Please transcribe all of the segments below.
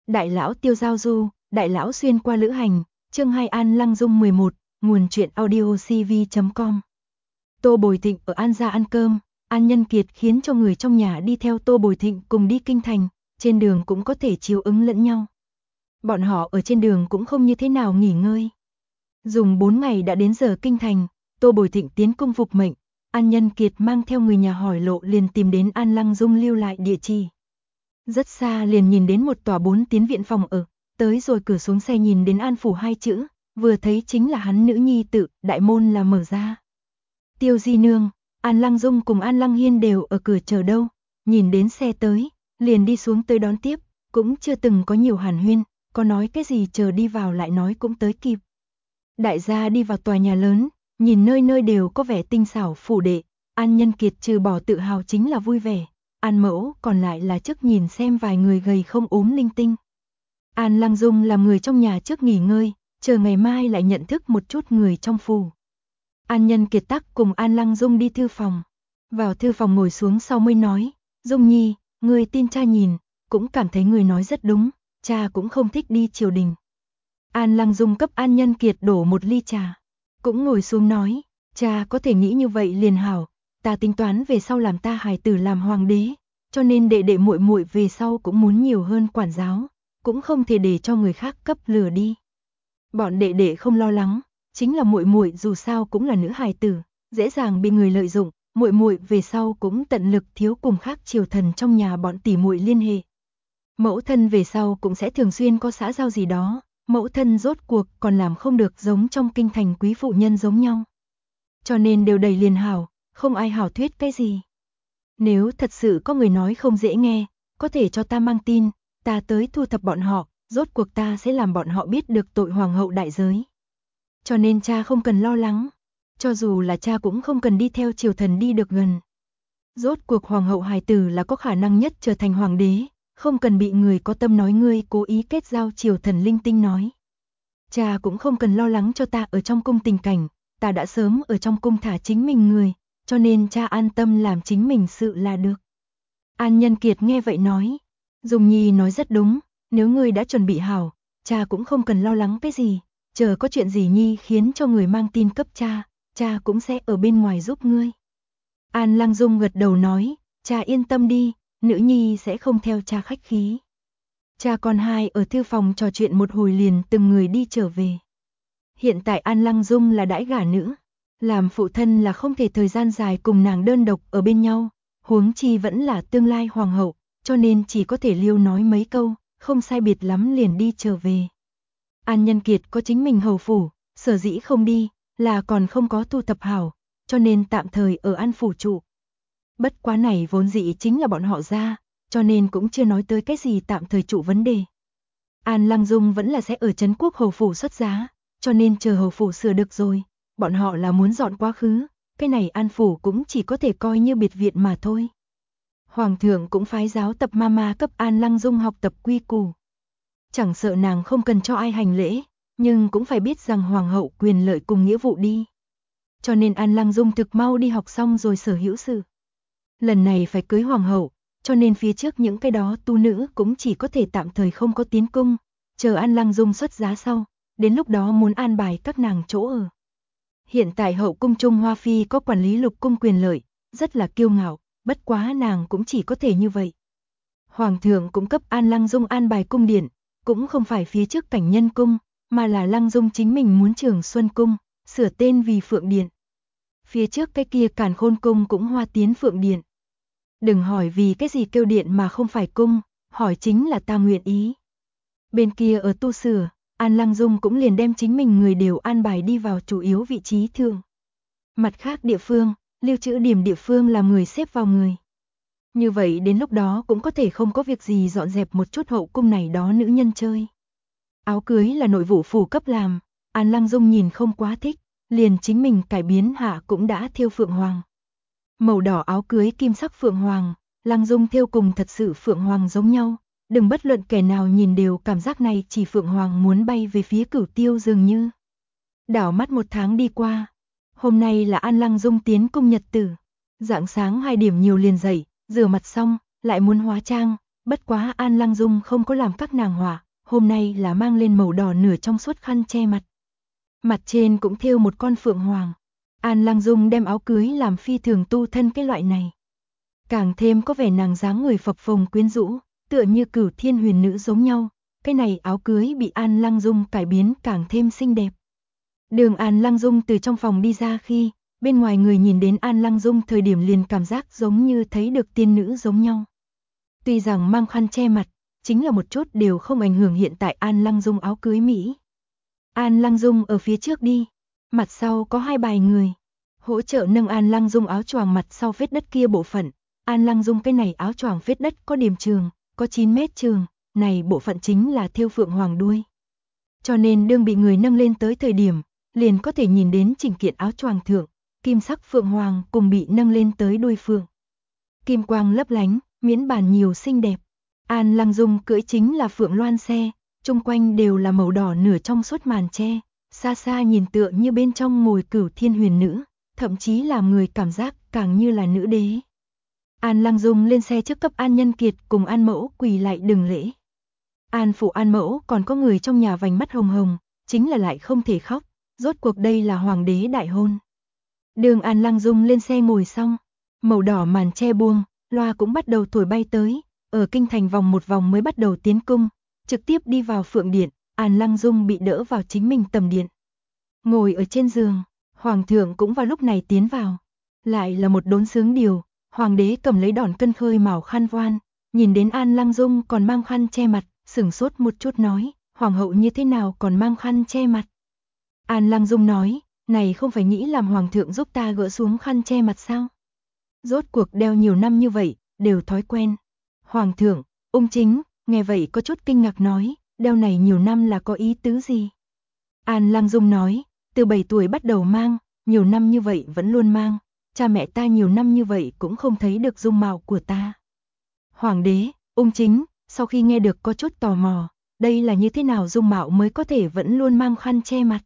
Đại lão tiêu giao du, đại lão xuyên qua lữ hành, chương 2 An Lăng Dung 11, nguồn truyện audio cv.com. Tô Bồi Thịnh ở An gia ăn cơm, An Nhân Kiệt khiến cho người trong nhà đi theo Tô Bồi Thịnh cùng đi kinh thành, trên đường cũng có thể chiếu ứng lẫn nhau. Bọn họ ở trên đường cũng không như thế nào nghỉ ngơi. Dùng 4 ngày đã đến giờ kinh thành, Tô Bồi Thịnh tiến cung phục mệnh, An Nhân Kiệt mang theo người nhà hỏi lộ liền tìm đến An Lăng Dung lưu lại địa chỉ. Rất xa liền nhìn đến một tòa 4 tiến viện phòng ở, tới rồi cửa xuống xe nhìn đến An Phủ 2 chữ, vừa thấy chính là hắn nữ nhi tự, đại môn là mở ra. Tiêu Di Nương, An Lăng Dung cùng An Lăng Hiên đều ở cửa chờ đâu, nhìn đến xe tới, liền đi xuống tới đón tiếp, cũng chưa từng có nhiều hàn huyên, có nói cái gì chờ đi vào lại nói cũng tới kịp. Đại gia đi vào tòa nhà lớn, nhìn nơi nơi đều có vẻ tinh xảo phủ đệ, An Nhân Kiệt trừ bỏ tự hào chính là vui vẻ. An mẫu còn lại là trước nhìn xem vài người gầy không ốm linh tinh. An Lăng Dung làm người trong nhà trước nghỉ ngơi, chờ ngày mai lại nhận thức một chút người trong phủ. An Nhân Kiệt tắc cùng An Lăng Dung đi thư phòng. Vào thư phòng ngồi xuống sau mới nói, Dung Nhi, người tin cha nhìn, cũng cảm thấy người nói rất đúng, cha cũng không thích đi triều đình. An Lăng Dung cấp An Nhân Kiệt đổ một ly trà, cũng ngồi xuống nói, cha có thể nghĩ như vậy liền hảo. Ta tính toán về sau làm ta hài tử làm hoàng đế, cho nên đệ đệ muội muội về sau cũng muốn nhiều hơn quản giáo, cũng không thể để cho người khác cấp lừa đi. Bọn đệ đệ không lo lắng, chính là muội muội dù sao cũng là nữ hài tử, dễ dàng bị người lợi dụng, muội muội về sau cũng tận lực thiếu cùng khác triều thần trong nhà bọn tỷ muội liên hệ. Mẫu thân về sau cũng sẽ thường xuyên có xã giao gì đó, mẫu thân rốt cuộc còn làm không được giống trong kinh thành quý phụ nhân giống nhau. Cho nên đều đầy liền hảo. Không ai hảo thuyết cái gì. Nếu thật sự có người nói không dễ nghe, có thể cho ta mang tin, ta tới thu thập bọn họ, rốt cuộc ta sẽ làm bọn họ biết được tội hoàng hậu đại giới. Cho nên cha không cần lo lắng, cho dù là cha cũng không cần đi theo triều thần đi được gần. Rốt cuộc hoàng hậu hài tử là có khả năng nhất trở thành hoàng đế, không cần bị người có tâm nói ngươi cố ý kết giao triều thần linh tinh nói. Cha cũng không cần lo lắng cho ta ở trong cung tình cảnh, ta đã sớm ở trong cung thả chính mình người. Cho nên cha an tâm làm chính mình sự là được. An Nhân Kiệt nghe vậy nói, Dung Nhi nói rất đúng, nếu ngươi đã chuẩn bị hảo, cha cũng không cần lo lắng cái gì, chờ có chuyện gì Nhi khiến cho người mang tin cấp cha cũng sẽ ở bên ngoài giúp ngươi. An Lăng Dung gật đầu nói, cha yên tâm đi, nữ Nhi sẽ không theo cha khách khí. Cha con hai ở thư phòng trò chuyện một hồi liền từng người đi trở về. Hiện tại An Lăng Dung là đãi gả nữ. Làm phụ thân là không thể thời gian dài cùng nàng đơn độc ở bên nhau, huống chi vẫn là tương lai hoàng hậu, cho nên chỉ có thể liêu nói mấy câu, không sai biệt lắm liền đi trở về. An Nhân Kiệt có chính mình hầu phủ, sở dĩ không đi, là còn không có thu thập hảo, cho nên tạm thời ở An phủ trụ. Bất quá này vốn dĩ chính là bọn họ ra, cho nên cũng chưa nói tới cái gì tạm thời trụ vấn đề. An Lăng Dung vẫn là sẽ ở Trấn Quốc hầu phủ xuất giá, cho nên chờ hầu phủ sửa được rồi. Bọn họ là muốn dọn quá khứ, cái này An phủ cũng chỉ có thể coi như biệt viện mà thôi. Hoàng thượng cũng phái giáo tập mama cấp An Lăng Dung học tập quy củ. Chẳng sợ nàng không cần cho ai hành lễ, nhưng cũng phải biết rằng hoàng hậu quyền lợi cùng nghĩa vụ đi. Cho nên An Lăng Dung thực mau đi học xong rồi sở hữu sự. Lần này phải cưới hoàng hậu, cho nên phía trước những cái đó tu nữ cũng chỉ có thể tạm thời không có tiến cung, chờ An Lăng Dung xuất giá sau, đến lúc đó muốn an bài các nàng chỗ ở. Hiện tại hậu cung Trung Hoa Phi có quản lý lục cung quyền lợi, rất là kiêu ngạo, bất quá nàng cũng chỉ có thể như vậy. Hoàng thượng cũng cấp An Lăng Dung an bài cung điện, cũng không phải phía trước Cảnh Nhân cung, mà là Lăng Dung chính mình muốn Trường Xuân cung, sửa tên vì Phượng Điện. Phía trước cái kia Càn Khôn cung cũng hoa tiến Phượng Điện. Đừng hỏi vì cái gì kêu điện mà không phải cung, hỏi chính là ta nguyện ý. Bên kia ở tu sửa, An Lăng Dung cũng liền đem chính mình người đều an bài đi vào chủ yếu vị trí thường. Mặt khác địa phương, lưu trữ điểm địa phương làm người xếp vào người. Như vậy đến lúc đó cũng có thể không có việc gì dọn dẹp một chút hậu cung này đó nữ nhân chơi. Áo cưới là nội vụ phủ cấp làm, An Lăng Dung nhìn không quá thích, liền chính mình cải biến hạ cũng đã thêu phượng hoàng. Màu đỏ áo cưới kim sắc phượng hoàng, Lăng Dung thêu cùng thật sự phượng hoàng giống nhau. Đừng bất luận kẻ nào nhìn đều cảm giác này chỉ phượng hoàng muốn bay về phía Cửu Tiêu dường như. Đảo mắt một tháng đi qua. Hôm nay là An Lăng Dung tiến cung nhật tử. Rạng sáng 2 điểm nhiều liền dậy, rửa mặt xong, lại muốn hóa trang, Bất quá An Lăng Dung không có làm các nàng họa, hôm nay là mang lên màu đỏ nửa trong suốt khăn che mặt. Mặt trên cũng thêu một con phượng hoàng. An Lăng Dung đem áo cưới làm phi thường tu thân cái loại này. Càng thêm có vẻ nàng dáng người phập phồng quyến rũ, tựa như Cửu Thiên Huyền Nữ giống nhau. Cái này áo cưới bị An Lăng Dung cải biến càng thêm xinh đẹp. Đường An Lăng Dung từ trong phòng đi ra khi, bên ngoài người nhìn đến An Lăng Dung thời điểm liền cảm giác giống như thấy được tiên nữ giống nhau. Tuy rằng mang khăn che mặt, chính là một chút đều không ảnh hưởng hiện tại An Lăng Dung áo cưới Mỹ. An Lăng Dung ở phía trước đi, mặt sau có hai bài người, hỗ trợ nâng An Lăng Dung áo choàng mặt sau vết đất kia bộ phận. An Lăng Dung cái này áo choàng vết đất có điểm trường, có 9 mét trường, này bộ phận chính là thêu phượng hoàng đuôi. Cho nên đương bị người nâng lên tới thời điểm, liền có thể nhìn đến chỉnh kiện áo choàng thượng, kim sắc phượng hoàng cùng bị nâng lên tới đuôi phượng. Kim quang lấp lánh, miễn bàn nhiều xinh đẹp. An Lăng Dung cưỡi chính là phượng loan xe, chung quanh đều là màu đỏ nửa trong suốt màn che, xa xa nhìn tựa như bên trong ngồi Cửu Thiên Huyền Nữ, thậm chí làm người cảm giác càng như là nữ đế. An Lăng Dung lên xe trước cấp An Nhân Kiệt cùng An Mẫu quỳ lại đừng lễ. An phụ An Mẫu còn có người trong nhà vành mắt hồng hồng, chính là lại không thể khóc, rốt cuộc đây là hoàng đế đại hôn. Đường An Lăng Dung lên xe ngồi xong, màu đỏ màn che buông, loa cũng bắt đầu thổi bay tới, ở kinh thành vòng một vòng mới bắt đầu tiến cung, trực tiếp đi vào Phượng Điện. An Lăng Dung bị đỡ vào chính mình tầm điện. Ngồi ở trên giường, hoàng thượng cũng vào lúc này tiến vào. Lại là một đốn sướng điều, hoàng đế cầm lấy đòn cân khơi màu khăn voan, nhìn đến An Lăng Dung còn mang khăn che mặt, sửng sốt một chút nói, hoàng hậu như thế nào còn mang khăn che mặt. An Lăng Dung nói, này không phải nghĩ làm hoàng thượng giúp ta gỡ xuống khăn che mặt sao? Rốt cuộc đeo nhiều năm như vậy, đều thói quen. Hoàng thượng, Ung Chính, nghe vậy có chút kinh ngạc nói, đeo này nhiều năm là có ý tứ gì? An Lăng Dung nói, từ 7 tuổi bắt đầu mang, nhiều năm như vậy vẫn luôn mang, cha mẹ ta nhiều năm như vậy cũng không thấy được dung mạo của ta. Hoàng đế, Ung Chính, sau khi nghe được có chút tò mò, đây là như thế nào dung mạo mới có thể vẫn luôn mang khăn che mặt.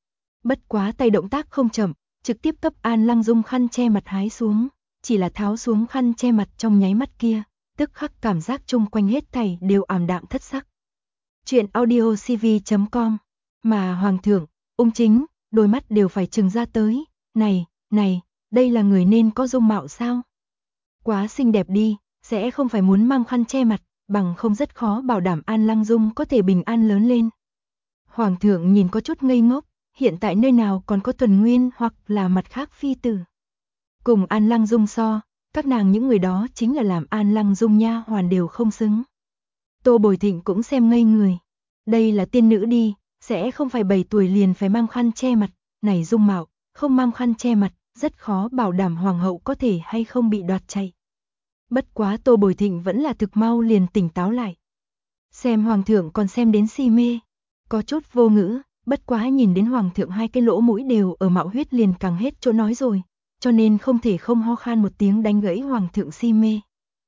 Bất quá tay động tác không chậm, trực tiếp cấp An Lăng Dung khăn che mặt hái xuống, chỉ là tháo xuống khăn che mặt trong nháy mắt kia, tức khắc cảm giác chung quanh hết thảy đều ảm đạm thất sắc. Chuyện audio cv.com. Mà hoàng thượng, Ung Chính, đôi mắt đều phải trừng ra tới, này, đây là người nên có dung mạo sao? Quá xinh đẹp đi, sẽ không phải muốn mang khăn che mặt, bằng không rất khó bảo đảm An Lăng Dung có thể bình an lớn lên. Hoàng thượng nhìn có chút ngây ngốc, hiện tại nơi nào còn có Tuần Nguyên hoặc là mặt khác phi tử. Cùng An Lăng Dung so, các nàng những người đó chính là làm An Lăng Dung nha hoàn đều không xứng. Tô Bồi Thịnh cũng xem ngây người. Đây là tiên nữ đi, sẽ không phải 7 tuổi liền phải mang khăn che mặt, này dung mạo, không mang khăn che mặt, rất khó bảo đảm hoàng hậu có thể hay không bị đoạt chạy. Bất quá Tô Bồi Thịnh vẫn là thực mau liền tỉnh táo lại. Xem hoàng thượng còn xem đến si mê, có chút vô ngữ, bất quá nhìn đến hoàng thượng hai cái lỗ mũi đều ở mạo huyết liền càng hết chỗ nói rồi, cho nên không thể không ho khan một tiếng đánh gãy hoàng thượng si mê.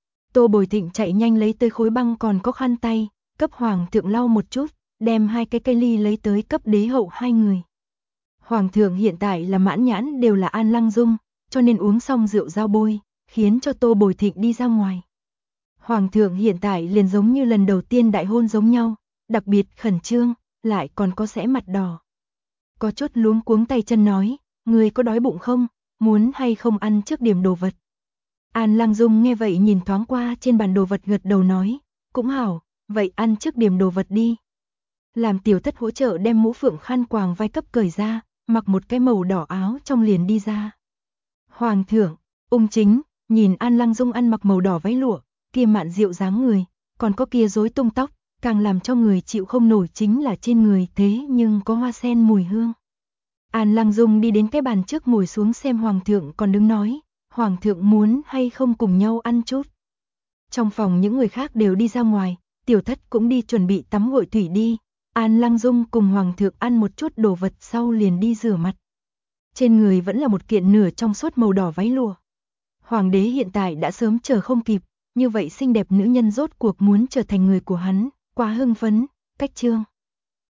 Tô Bồi Thịnh chạy nhanh lấy tới khối băng còn có khăn tay, cấp hoàng thượng lau một chút, đem hai cái cây ly lấy tới cấp đế hậu hai người. Hoàng thượng hiện tại là mãn nhãn đều là An Lăng Dung, cho nên uống xong rượu giao bôi, khiến cho Tô Bồi Thịnh đi ra ngoài. Hoàng thượng hiện tại liền giống như lần đầu tiên đại hôn giống nhau, đặc biệt khẩn trương, lại còn có sẽ mặt đỏ. Có chút luống cuống tay chân nói, người có đói bụng không, muốn hay không ăn trước điểm đồ vật. An Lăng Dung nghe vậy nhìn thoáng qua trên bàn đồ vật gật đầu nói, cũng hảo, vậy ăn trước điểm đồ vật đi. Làm tiểu thất hỗ trợ đem mũ phượng khăn quàng vai cấp cởi ra, mặc một cái màu đỏ áo trong liền đi ra. Hoàng thượng, Ung Chính, nhìn An Lăng Dung ăn mặc màu đỏ váy lụa, kia mạn diệu dáng người, còn có kia rối tung tóc, càng làm cho người chịu không nổi chính là trên người thế nhưng có hoa sen mùi hương. An Lăng Dung đi đến cái bàn trước ngồi xuống xem hoàng thượng còn đứng nói, hoàng thượng muốn hay không cùng nhau ăn chút. Trong phòng những người khác đều đi ra ngoài, tiểu thất cũng đi chuẩn bị tắm gội thủy đi. An Lăng Dung cùng hoàng thượng ăn một chút đồ vật sau liền đi rửa mặt. Trên người vẫn là một kiện nửa trong suốt màu đỏ váy lụa. Hoàng đế hiện tại đã sớm chờ không kịp, như vậy xinh đẹp nữ nhân rốt cuộc muốn trở thành người của hắn, quá hưng phấn, cách chương.